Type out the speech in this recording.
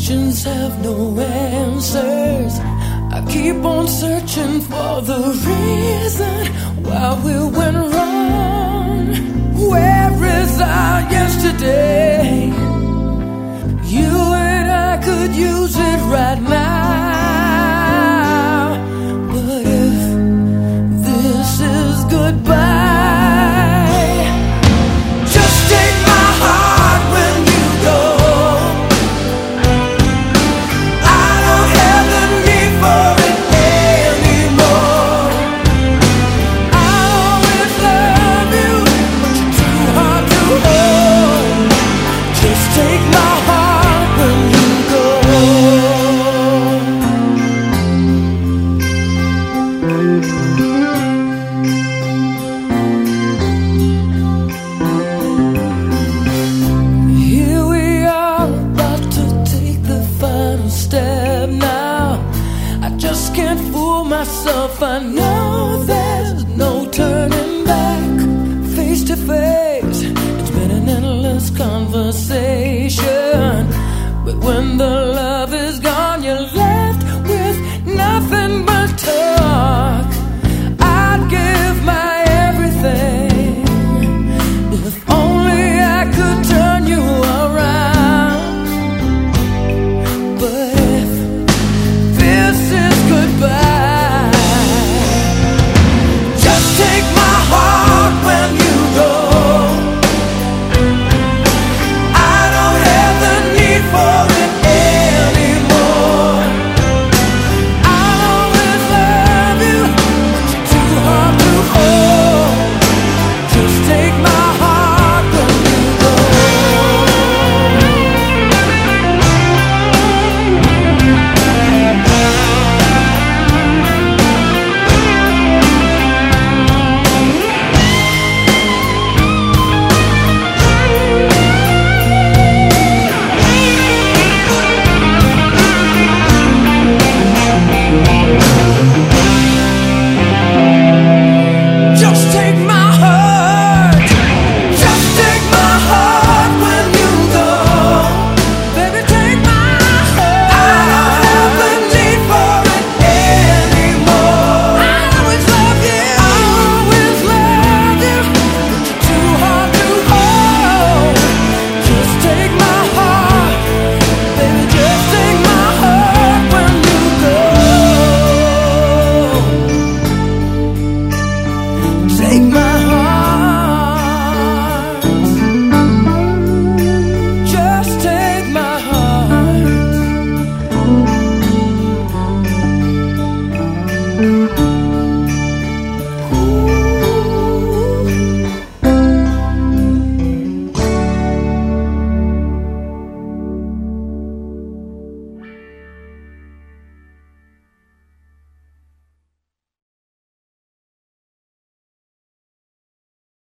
questions have no answers. I keep on searching for the reason why we went wrong. Where is our yesterday? You and I could use it right now. But if this is goodbye, just take my heart when you go. I don't have the need for it anymore. I'll always love you, but you're too hard to hold. Just take my heart when you go. Here we are, about to take the final step now. I just can't fool myself. I know there's no turning back. Face to face, it's been an endless conversation. But when the